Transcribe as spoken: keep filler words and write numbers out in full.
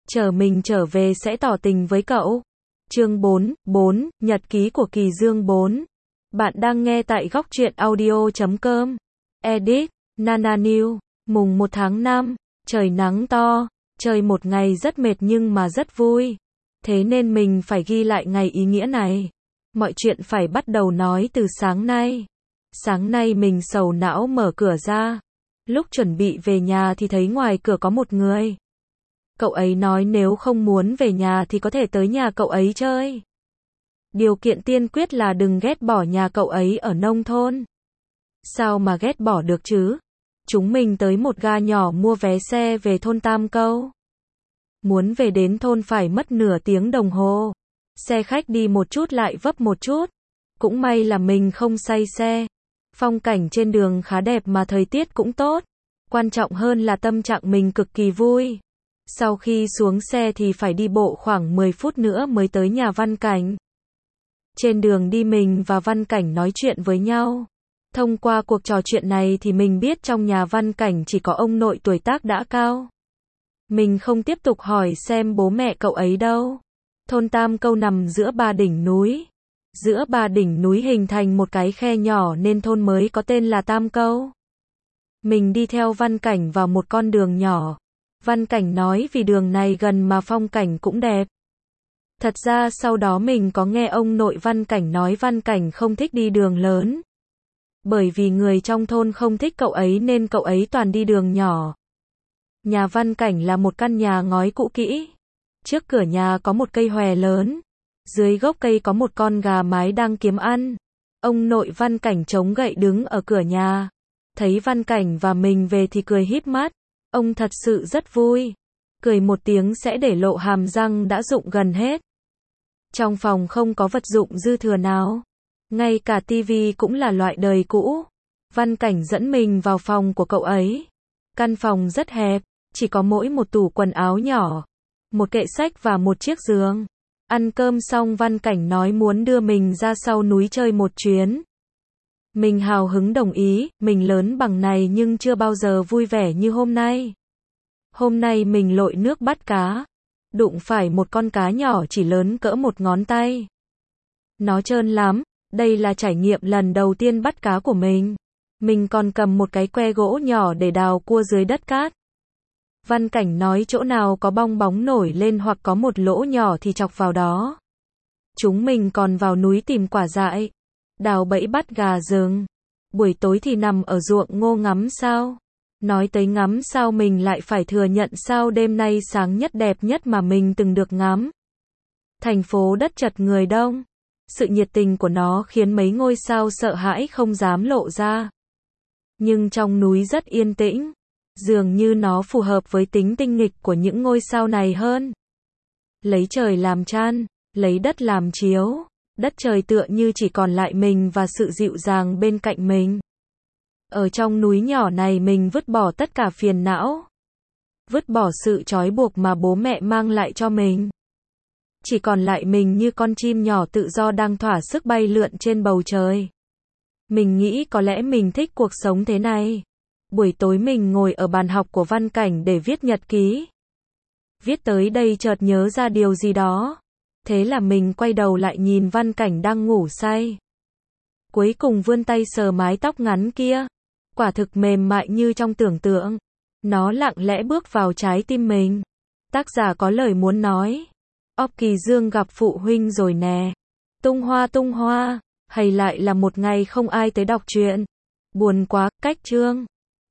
chờ mình trở về sẽ tỏ tình với cậu. Chương bốn, bốn, Nhật ký của Kỳ Dương bốn. Bạn đang nghe tại góc truyện audio chấm com. Edit, Nana New. Mùng một tháng năm, trời nắng to, trời một ngày rất mệt nhưng mà rất vui. Thế nên mình phải ghi lại ngày ý nghĩa này. Mọi chuyện phải bắt đầu nói từ sáng nay. Sáng nay mình sầu não mở cửa ra. Lúc chuẩn bị về nhà thì thấy ngoài cửa có một người. Cậu ấy nói nếu không muốn về nhà thì có thể tới nhà cậu ấy chơi. Điều kiện tiên quyết là đừng ghét bỏ nhà cậu ấy ở nông thôn. Sao mà ghét bỏ được chứ? Chúng mình tới một ga nhỏ mua vé xe về thôn Tam Câu. Muốn về đến thôn phải mất nửa tiếng đồng hồ. Xe khách đi một chút lại vấp một chút. Cũng may là mình không say xe. Phong cảnh trên đường khá đẹp mà thời tiết cũng tốt. Quan trọng hơn là tâm trạng mình cực kỳ vui. Sau khi xuống xe thì phải đi bộ khoảng mười phút nữa mới tới nhà Văn Cảnh. Trên đường đi mình và Văn Cảnh nói chuyện với nhau. Thông qua cuộc trò chuyện này thì mình biết trong nhà Văn Cảnh chỉ có ông nội tuổi tác đã cao. Mình không tiếp tục hỏi xem bố mẹ cậu ấy đâu. Thôn Tam Câu nằm giữa ba đỉnh núi. Giữa ba đỉnh núi hình thành một cái khe nhỏ nên thôn mới có tên là Tam Câu. Mình đi theo Văn Cảnh vào một con đường nhỏ. Văn Cảnh nói vì đường này gần mà phong cảnh cũng đẹp. Thật ra sau đó mình có nghe ông nội Văn Cảnh nói Văn Cảnh không thích đi đường lớn. Bởi vì người trong thôn không thích cậu ấy nên cậu ấy toàn đi đường nhỏ. Nhà Văn Cảnh là một căn nhà ngói cũ kỹ. Trước cửa nhà có một cây hòe lớn. Dưới gốc cây có một con gà mái đang kiếm ăn. Ông nội Văn Cảnh chống gậy đứng ở cửa nhà. Thấy Văn Cảnh và mình về thì cười híp mắt. Ông thật sự rất vui. Cười một tiếng sẽ để lộ hàm răng đã rụng gần hết. Trong phòng không có vật dụng dư thừa nào. Ngay cả tivi cũng là loại đời cũ. Văn Cảnh dẫn mình vào phòng của cậu ấy. Căn phòng rất hẹp, chỉ có mỗi một tủ quần áo nhỏ, một kệ sách và một chiếc giường. Ăn cơm xong Văn Cảnh nói muốn đưa mình ra sau núi chơi một chuyến. Mình hào hứng đồng ý, mình lớn bằng này nhưng chưa bao giờ vui vẻ như hôm nay. Hôm nay mình lội nước bắt cá. Đụng phải một con cá nhỏ chỉ lớn cỡ một ngón tay. Nó trơn lắm, đây là trải nghiệm lần đầu tiên bắt cá của mình. Mình còn cầm một cái que gỗ nhỏ để đào cua dưới đất cát. Văn Cảnh nói chỗ nào có bong bóng nổi lên hoặc có một lỗ nhỏ thì chọc vào đó. Chúng mình còn vào núi tìm quả dại, đào bẫy bắt gà rừng. Buổi tối thì nằm ở ruộng ngô ngắm sao. Nói tới ngắm sao mình lại phải thừa nhận sao đêm nay sáng nhất đẹp nhất mà mình từng được ngắm. Thành phố đất chật người đông. Sự nhiệt tình của nó khiến mấy ngôi sao sợ hãi không dám lộ ra. Nhưng trong núi rất yên tĩnh. Dường như nó phù hợp với tính tinh nghịch của những ngôi sao này hơn. Lấy trời làm chăn, lấy đất làm chiếu. Đất trời tựa như chỉ còn lại mình và sự dịu dàng bên cạnh mình. Ở trong núi nhỏ này mình vứt bỏ tất cả phiền não. Vứt bỏ sự trói buộc mà bố mẹ mang lại cho mình. Chỉ còn lại mình như con chim nhỏ tự do đang thỏa sức bay lượn trên bầu trời. Mình nghĩ có lẽ mình thích cuộc sống thế này. Buổi tối mình ngồi ở bàn học của Văn Cảnh để viết nhật ký. Viết tới đây chợt nhớ ra điều gì đó. Thế là mình quay đầu lại nhìn Văn Cảnh đang ngủ say. Cuối cùng vươn tay sờ mái tóc ngắn kia. Quả thực mềm mại như trong tưởng tượng. Nó lặng lẽ bước vào trái tim mình. Tác giả có lời muốn nói. Ốc Kỳ Dương gặp phụ huynh rồi nè. Tung hoa tung hoa. Hay lại là một ngày không ai tới đọc truyện. Buồn quá, cách chương.